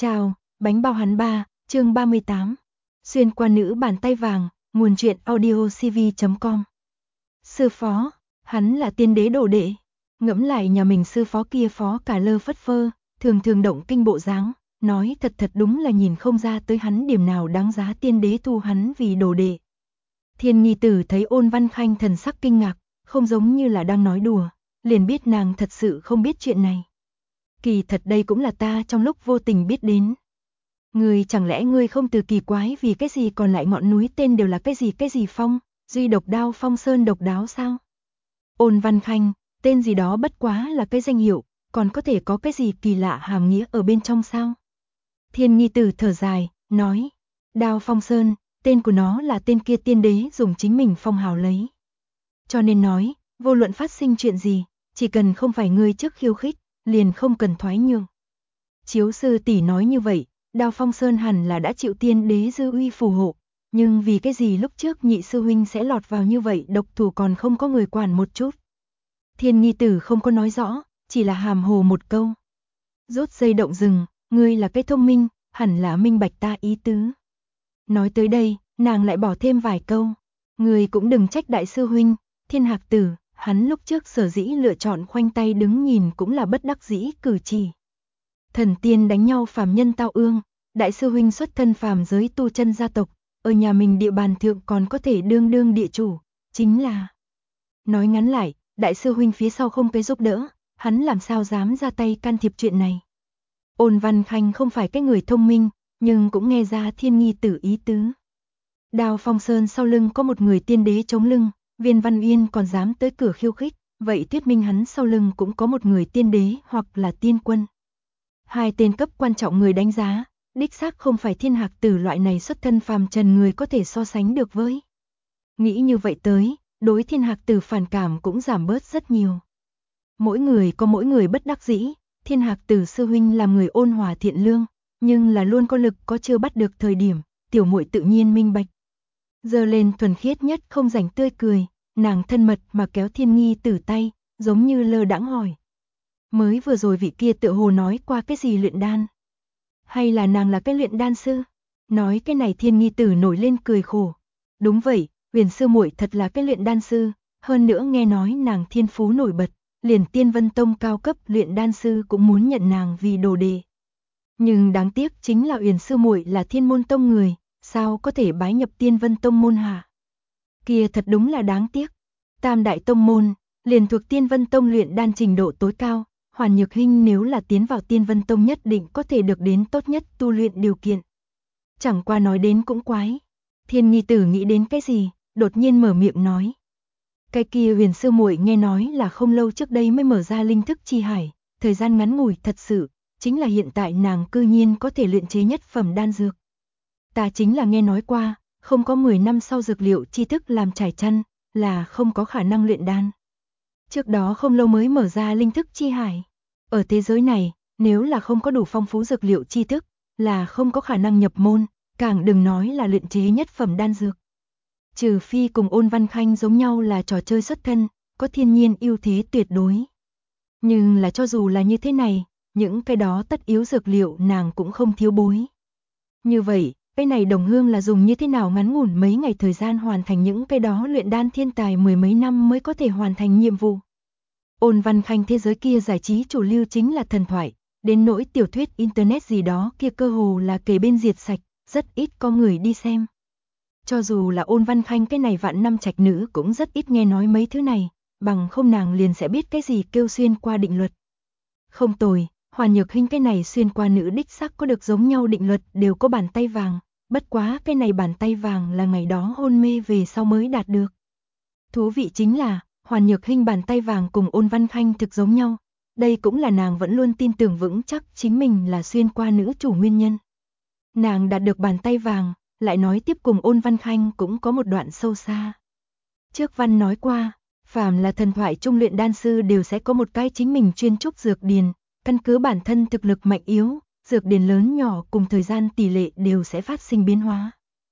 Chào, bánh bao hắn ba, chương 38. Xuyên qua nữ bàn tay vàng, nguồn truyện audiocv.com. Sư phó, hắn là tiên đế đồ đệ. Ngẫm lại nhà mình sư phó kia phó cả lơ phất phơ, thường thường động kinh bộ dáng, nói thật đúng là nhìn không ra tới hắn điểm nào đáng giá tiên đế thu hắn vì đồ đệ. Thiên Nhi Tử thấy Ôn Văn Khanh thần sắc kinh ngạc, không giống như là đang nói đùa, liền biết nàng thật sự không biết chuyện này. Kỳ thật đây cũng là ta trong lúc vô tình biết đến. Ngươi chẳng lẽ ngươi không từ kỳ quái vì cái gì còn lại ngọn núi tên đều là cái gì phong, duy độc đao phong sơn độc đáo sao? Ôn Văn Khanh, tên gì đó bất quá là cái danh hiệu, còn có thể có cái gì kỳ lạ hàm nghĩa ở bên trong sao? Thiên Nhi Tử thở dài, nói, đao phong sơn, tên của nó là tên kia tiên đế dùng chính mình phong hào lấy. Cho nên nói, vô luận phát sinh chuyện gì, chỉ cần không phải ngươi trước khiêu khích, liền không cần thoái nhường. Chiếu sư tỷ nói như vậy, đao phong sơn hẳn là đã chịu tiên đế dư uy phù hộ, nhưng vì cái gì lúc trước nhị sư huynh sẽ lọt vào như vậy độc thủ còn không có người quản một chút. Thiên Nhi Tử không có nói rõ, chỉ là hàm hồ một câu. Rút dây động rừng, ngươi là cái thông minh, hẳn là minh bạch ta ý tứ. Nói tới đây, nàng lại bỏ thêm vài câu. Ngươi cũng đừng trách đại sư huynh, Thiên Hạc Tử, hắn lúc trước sở dĩ lựa chọn khoanh tay đứng nhìn cũng là bất đắc dĩ cử chỉ. Thần tiên đánh nhau phàm nhân tao ương, đại sư huynh xuất thân phàm giới tu chân gia tộc, ở nhà mình địa bàn thượng còn có thể đương địa chủ, chính là. Nói ngắn lại, đại sư huynh phía sau không cái giúp đỡ, hắn làm sao dám ra tay can thiệp chuyện này. Ôn Văn Khanh không phải cái người thông minh, nhưng cũng nghe ra Thiên Nhi Tử ý tứ. Đao phong sơn sau lưng có một người tiên đế chống lưng, Viên Văn Uyên còn dám tới cửa khiêu khích, vậy thuyết minh hắn sau lưng cũng có một người tiên đế hoặc là tiên quân. Hai tên cấp quan trọng người đánh giá, đích xác không phải Thiên Hạc Tử loại này xuất thân phàm trần người có thể so sánh được với. Nghĩ như vậy tới, đối Thiên Hạc Tử phản cảm cũng giảm bớt rất nhiều. Mỗi người có mỗi người bất đắc dĩ, Thiên Hạc Tử sư huynh làm người ôn hòa thiện lương, nhưng là luôn có lực có chưa bắt được thời điểm, tiểu muội tự nhiên minh bạch. Giơ lên thuần khiết nhất không rảnh tươi cười, nàng thân mật mà kéo Thiên Nhi Tử tay, giống như lơ đãng hỏi. Mới vừa rồi vị kia tựa hồ nói qua cái gì luyện đan? Hay là nàng là cái luyện đan sư? Nói cái này Thiên Nhi Tử nổi lên cười khổ. Đúng vậy, Huyền sư muội thật là cái luyện đan sư, hơn nữa nghe nói nàng thiên phú nổi bật, liền Tiên Vân Tông cao cấp luyện đan sư cũng muốn nhận nàng vì đồ đệ. Nhưng đáng tiếc chính là Huyền sư muội là Thiên Môn Tông người, sao có thể bái nhập Tiên Vân Tông môn hạ? Kia thật đúng là đáng tiếc. Tam đại tông môn, liền thuộc Tiên Vân Tông luyện đan trình độ tối cao, Hoàn Nhược Hinh nếu là tiến vào Tiên Vân Tông nhất định có thể được đến tốt nhất tu luyện điều kiện. Chẳng qua nói đến cũng quái. Thiên Nhi Tử nghĩ đến cái gì, đột nhiên mở miệng nói. Cái kia Huyền sư muội nghe nói là không lâu trước đây mới mở ra linh thức chi hải, thời gian ngắn ngủi thật sự, chính là hiện tại nàng cư nhiên có thể luyện chế nhất phẩm đan dược. Ta chính là nghe nói qua, không có 10 năm sau dược liệu tri thức làm trải chăn, là không có khả năng luyện đan. Trước đó không lâu mới mở ra linh thức chi hải. Ở thế giới này, nếu là không có đủ phong phú dược liệu tri thức, là không có khả năng nhập môn, càng đừng nói là luyện chế nhất phẩm đan dược. Trừ phi cùng Ôn Văn Khanh giống nhau là trò chơi xuất thân, có thiên nhiên ưu thế tuyệt đối. Nhưng là cho dù là như thế này, những cái đó tất yếu dược liệu nàng cũng không thiếu bối. Như vậy, cái này đồng hương là dùng như thế nào ngắn ngủn mấy ngày thời gian hoàn thành những cái đó luyện đan thiên tài mười mấy năm mới có thể hoàn thành nhiệm vụ. Ôn Văn Khanh thế giới kia giải trí chủ lưu chính là thần thoại, đến nỗi tiểu thuyết internet gì đó kia cơ hồ là kề bên diệt sạch, rất ít có người đi xem. Cho dù là Ôn Văn Khanh cái này vạn năm trạch nữ cũng rất ít nghe nói mấy thứ này, bằng không nàng liền sẽ biết cái gì kêu xuyên qua định luật. Không tồi, Hoàn Nhược Hinh cái này xuyên qua nữ đích xác có được giống nhau định luật đều có bàn tay vàng, bất quá cái này bàn tay vàng là ngày đó hôn mê về sau mới đạt được. Thú vị chính là, Hoàn Nhược Hinh bàn tay vàng cùng Ôn Văn Khanh thực giống nhau, đây cũng là nàng vẫn luôn tin tưởng vững chắc chính mình là xuyên qua nữ chủ nguyên nhân. Nàng đạt được bàn tay vàng, lại nói tiếp cùng Ôn Văn Khanh cũng có một đoạn sâu xa. Trước văn nói qua, phàm là thần thoại trung luyện đan sư đều sẽ có một cái chính mình chuyên trúc dược điền, căn cứ bản thân thực lực mạnh yếu, dược điền lớn nhỏ cùng thời gian tỷ lệ đều sẽ phát sinh biến hóa.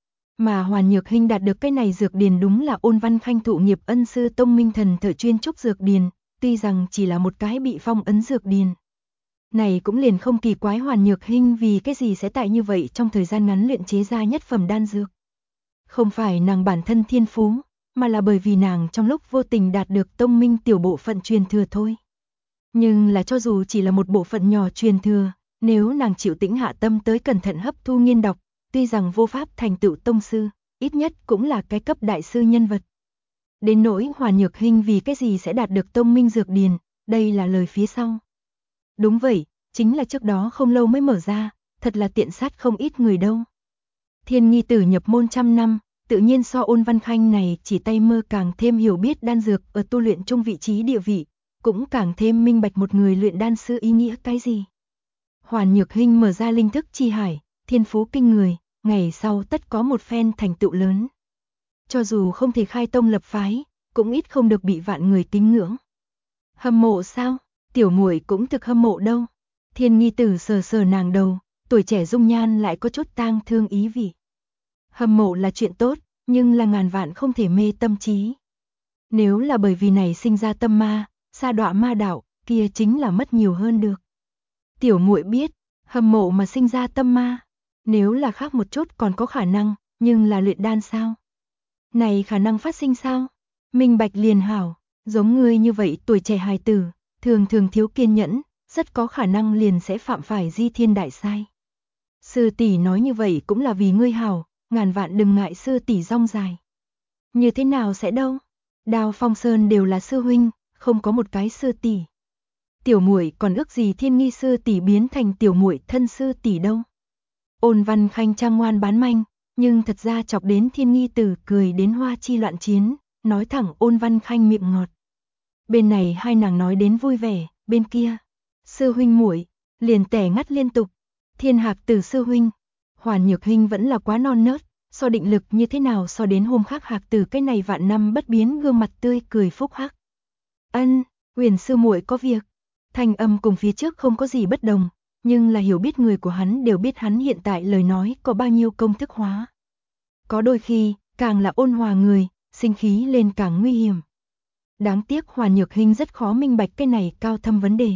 Mà Hoàn Nhược Hinh đạt được cái này dược điền đúng là Ôn Văn Khanh thụ nghiệp ân sư Tông Minh Thần thợ chuyên trúc dược điền, tuy rằng chỉ là một cái bị phong ấn dược điền. Này cũng liền không kỳ quái Hoàn Nhược Hinh vì cái gì sẽ tại như vậy trong thời gian ngắn luyện chế ra nhất phẩm đan dược. Không phải nàng bản thân thiên phú, mà là bởi vì nàng trong lúc vô tình đạt được tông minh tiểu bộ phận truyền thừa thôi. Nhưng là cho dù chỉ là một bộ phận nhỏ truyền thừa, nếu nàng chịu tĩnh hạ tâm tới cẩn thận hấp thu nghiên đọc, tuy rằng vô pháp thành tựu tông sư, ít nhất cũng là cái cấp đại sư nhân vật. Đến nỗi Hoàn Nhược Hinh vì cái gì sẽ đạt được tông minh dược điền, đây là lời phía sau. Đúng vậy, chính là trước đó không lâu mới mở ra, thật là tiện sát không ít người đâu. Thiên Nghi Tử nhập môn trăm năm, tự nhiên so Ôn Văn Khanh này chỉ tay mơ càng thêm hiểu biết đan dược ở tu luyện chung vị trí địa vị, cũng càng thêm minh bạch một người luyện đan sư ý nghĩa cái gì. Hoàn Nhược Hinh mở ra linh thức chi hải, thiên phú kinh người, ngày sau tất có một phen thành tựu lớn. Cho dù không thể khai tông lập phái, cũng ít không được bị vạn người kính ngưỡng. Hâm mộ sao? Tiểu muội cũng thực hâm mộ đâu. Thiên Nghi Tử sờ sờ nàng đầu, tuổi trẻ dung nhan lại có chút tang thương ý vị. Hâm mộ là chuyện tốt, nhưng là ngàn vạn không thể mê tâm trí. Nếu là bởi vì này sinh ra tâm ma, sa đọa ma đạo, kia chính là mất nhiều hơn được. Tiểu muội biết, hâm mộ mà sinh ra tâm ma, nếu là khác một chút còn có khả năng, nhưng là luyện đan sao? Này khả năng phát sinh sao? Minh bạch liền hảo, giống ngươi như vậy tuổi trẻ hài tử, thường thường thiếu kiên nhẫn, rất có khả năng liền sẽ phạm phải di thiên đại sai. Sư tỷ nói như vậy cũng là vì ngươi hảo, ngàn vạn đừng ngại sư tỷ rong dài. Như thế nào sẽ đâu? Đao Phong Sơn đều là sư huynh, không có một cái sư tỷ. Tiểu muội còn ước gì Thiên Nghi sư tỷ biến thành tiểu muội thân sư tỷ đâu. Ôn Văn Khanh trang ngoan bán manh, nhưng thật ra chọc đến Thiên Nghi Tử cười đến hoa chi loạn chiến, nói thẳng Ôn Văn Khanh miệng ngọt. Bên này hai nàng nói đến vui vẻ, bên kia, sư huynh muội liền tẻ ngắt liên tục. Thiên Hạc Tử sư huynh, Hoàn Nhược Hinh vẫn là quá non nớt, so định lực như thế nào so đến hôm khác Hạc Tử cái này vạn năm bất biến gương mặt tươi cười phúc hắc. Ân, Huyền sư muội có việc. Thanh âm cùng phía trước không có gì bất đồng, nhưng là hiểu biết người của hắn đều biết hắn hiện tại lời nói có bao nhiêu công thức hóa. Có đôi khi, càng là ôn hòa người, sinh khí lên càng nguy hiểm. Đáng tiếc Hoàn Nhược Hinh rất khó minh bạch cái này cao thâm vấn đề.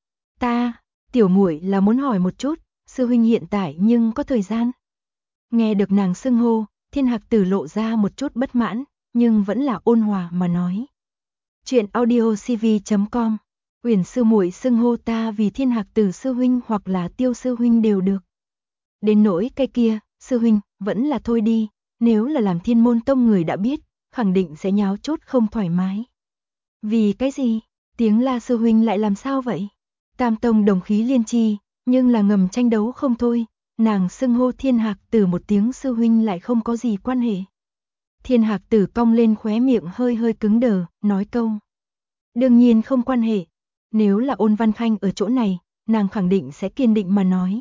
Ta, tiểu muội là muốn hỏi một chút, sư huynh hiện tại nhưng có thời gian. Nghe được nàng xưng hô, Thiên Hạc Tử lộ ra một chút bất mãn, nhưng vẫn là ôn hòa mà nói. Chuyện audiocv.com, Uyển sư muội xưng hô ta vì Thiên Hạc Tử sư huynh hoặc là Tiêu sư huynh đều được. Đến nỗi cái kia, sư huynh, vẫn là thôi đi, nếu là làm Thiên Môn Tông người đã biết, khẳng định sẽ nháo chút không thoải mái. Vì cái gì? Tiếng la sư huynh lại làm sao vậy? Tam tông đồng khí liên chi, nhưng là ngầm tranh đấu không thôi, nàng xưng hô Thiên Hạc Tử một tiếng sư huynh lại không có gì quan hệ. Thiên Hạc Tử cong lên khóe miệng hơi hơi cứng đờ, nói câu. Đương nhiên không quan hệ, nếu là Ôn Văn Khanh ở chỗ này, nàng khẳng định sẽ kiên định mà nói.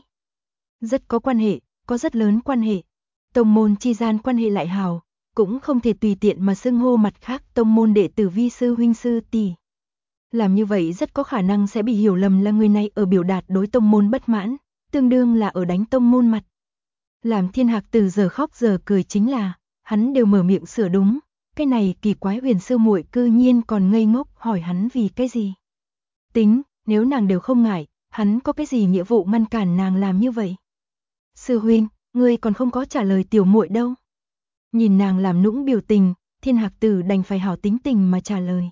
Rất có quan hệ, có rất lớn quan hệ. Tông môn chi gian quan hệ lại hào, cũng không thể tùy tiện mà xưng hô mặt khác tông môn đệ tử vi sư huynh sư tỷ. Làm như vậy rất có khả năng sẽ bị hiểu lầm là người này ở biểu đạt đối tông môn bất mãn, tương đương là ở đánh tông môn mặt. Làm Thiên Hạc Tử giờ khóc giờ cười chính là, hắn đều mở miệng sửa đúng, cái này kỳ quái Huyền sư muội cư nhiên còn ngây ngốc hỏi hắn vì cái gì. Tính, nếu nàng đều không ngại, hắn có cái gì nghĩa vụ ngăn cản nàng làm như vậy. Sư huynh, ngươi còn không có trả lời tiểu muội đâu. Nhìn nàng làm nũng biểu tình, Thiên Hạc Tử đành phải hảo tính tình mà trả lời.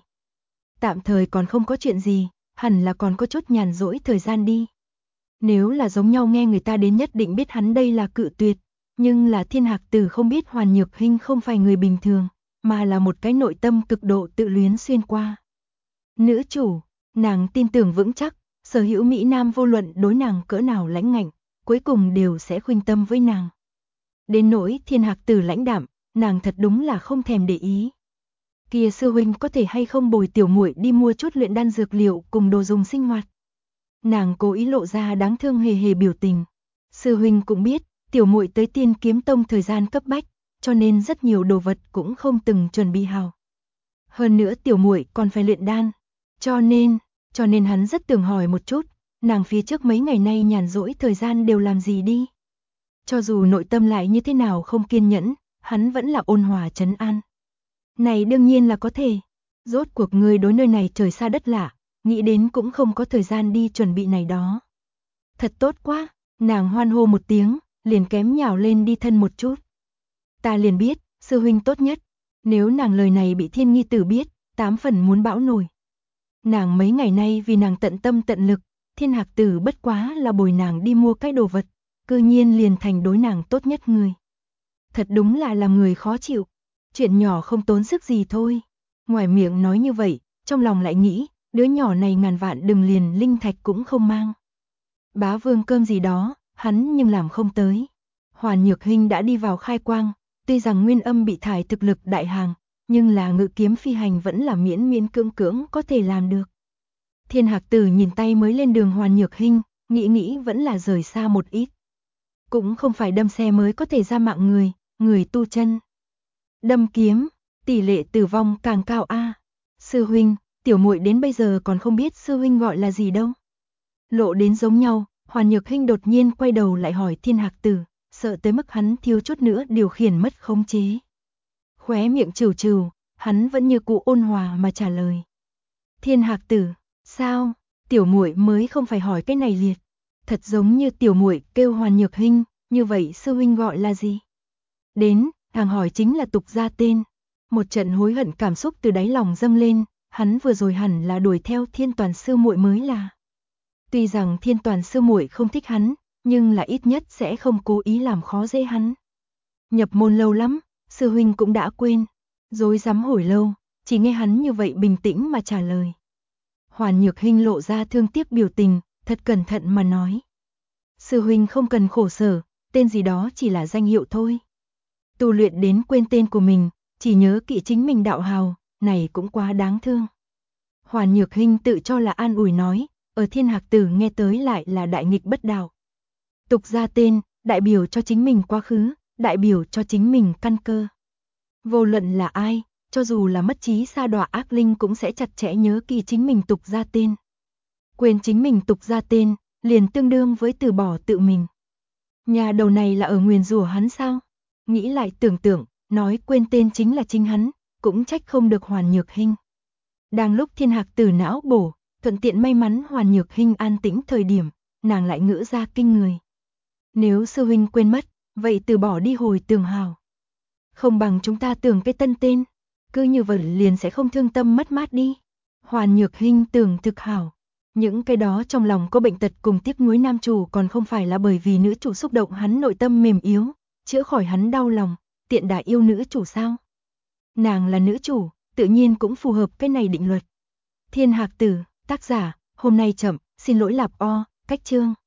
Tạm thời còn không có chuyện gì, hẳn là còn có chút nhàn rỗi thời gian đi. Nếu là giống nhau nghe người ta đến nhất định biết hắn đây là cự tuyệt, nhưng là Thiên Hạc Tử không biết Hoàn Nhược Hinh không phải người bình thường, mà là một cái nội tâm cực độ tự luyến xuyên qua. Nữ chủ, nàng tin tưởng vững chắc, sở hữu Mỹ Nam vô luận đối nàng cỡ nào lãnh ngạnh, cuối cùng đều sẽ khuynh tâm với nàng. Đến nỗi Thiên Hạc Tử lãnh đạm, nàng thật đúng là không thèm để ý. Kia sư huynh có thể hay không bồi tiểu muội đi mua chút luyện đan dược liệu cùng đồ dùng sinh hoạt. Nàng cố ý lộ ra đáng thương hề hề biểu tình. Sư huynh cũng biết, tiểu muội tới Tiên Kiếm Tông thời gian cấp bách, cho nên rất nhiều đồ vật cũng không từng chuẩn bị hào. Hơn nữa tiểu muội còn phải luyện đan, cho nên hắn rất tưởng hỏi một chút, nàng phía trước mấy ngày nay nhàn rỗi thời gian đều làm gì đi. Cho dù nội tâm lại như thế nào không kiên nhẫn, hắn vẫn là ôn hòa trấn an. Này đương nhiên là có thể, rốt cuộc người đối nơi này trời xa đất lạ, nghĩ đến cũng không có thời gian đi chuẩn bị này đó. Thật tốt quá, nàng hoan hô một tiếng, liền kém nhào lên đi thân một chút. Ta liền biết, sư huynh tốt nhất, nếu nàng lời này bị Thiên Nghi Tử biết, 8 phần muốn bão nổi. Nàng mấy ngày nay vì nàng tận tâm tận lực, Thiên Hạc Tử bất quá là bồi nàng đi mua cái đồ vật, cư nhiên liền thành đối nàng tốt nhất người. Thật đúng là làm người khó chịu, chuyện nhỏ không tốn sức gì thôi. Ngoài miệng nói như vậy, trong lòng lại nghĩ, đứa nhỏ này ngàn vạn đừng liền linh thạch cũng không mang. Bá vương cơm gì đó, hắn nhưng làm không tới. Hoàn Nhược Hinh đã đi vào khai quang, tuy rằng Nguyên Âm bị thải thực lực đại hàng, nhưng là ngự kiếm phi hành vẫn là miễn miễn cưỡng cưỡng có thể làm được. Thiên Hạc Tử nhìn tay mới lên đường Hoàn Nhược Hinh, nghĩ vẫn là rời xa một ít. Cũng không phải đâm xe mới có thể ra mạng người tu chân. Đâm kiếm, tỷ lệ tử vong càng cao a. Sư huynh, tiểu muội đến bây giờ còn không biết sư huynh gọi là gì đâu. Lộ đến giống nhau, Hoàn Nhược Hinh đột nhiên quay đầu lại hỏi Thiên Hạc Tử, sợ tới mức hắn thiếu chút nữa điều khiển mất khống chế. Khóe miệng trừ trừ, hắn vẫn như cũ ôn hòa mà trả lời. Thiên Hạc Tử, sao, tiểu muội mới không phải hỏi cái này liệt. Thật giống như tiểu muội kêu Hoàn Nhược Hinh, như vậy sư huynh gọi là gì? Đến, hàng hỏi chính là tục ra tên. Một trận hối hận cảm xúc từ đáy lòng dâng lên, hắn vừa rồi hẳn là đuổi theo Thiên Toàn sư muội mới là. Tuy rằng Thiên Toàn sư muội không thích hắn, nhưng là ít nhất sẽ không cố ý làm khó dễ hắn. Nhập môn lâu lắm, sư huynh cũng đã quên. Rối rắm hồi lâu, chỉ nghe hắn như vậy bình tĩnh mà trả lời. Hoàn Nhược Hinh lộ ra thương tiếc biểu tình, thật cẩn thận mà nói. Sư huynh không cần khổ sở, tên gì đó chỉ là danh hiệu thôi. Tu luyện đến quên tên của mình, chỉ nhớ kỹ chính mình đạo hào, này cũng quá đáng thương. Hoàn Nhược Hinh tự cho là an ủi nói, ở Thiên Hạc Tử nghe tới lại là đại nghịch bất đạo. Tục ra tên, đại biểu cho chính mình quá khứ, đại biểu cho chính mình căn cơ. Vô luận là ai, cho dù là mất trí sa đọa ác linh cũng sẽ chặt chẽ nhớ kỹ chính mình tục ra tên. Quên chính mình tục ra tên, liền tương đương với từ bỏ tự mình. Nhà đầu này là ở nguyền rủa hắn sao? Nghĩ lại tưởng tượng, nói quên tên chính là chính hắn, cũng trách không được Hoàn Nhược Hinh. Đang lúc Thiên Hạc Tử não bổ, thuận tiện may mắn Hoàn Nhược Hinh an tĩnh thời điểm, nàng lại ngữ ra kinh người. Nếu sư huynh quên mất, vậy từ bỏ đi hồi tường hào. Không bằng chúng ta tưởng cái tân tên, cứ như vậy liền sẽ không thương tâm mất mát đi. Hoàn Nhược Hinh tưởng thực hảo. Những cái đó trong lòng có bệnh tật cùng tiếc nuối nam chủ còn không phải là bởi vì nữ chủ xúc động hắn nội tâm mềm yếu, chữa khỏi hắn đau lòng, tiện đà yêu nữ chủ sao? Nàng là nữ chủ, tự nhiên cũng phù hợp cái này định luật. Thiên Hạc Tử, tác giả, hôm nay chậm, xin lỗi lạp o, cách chương.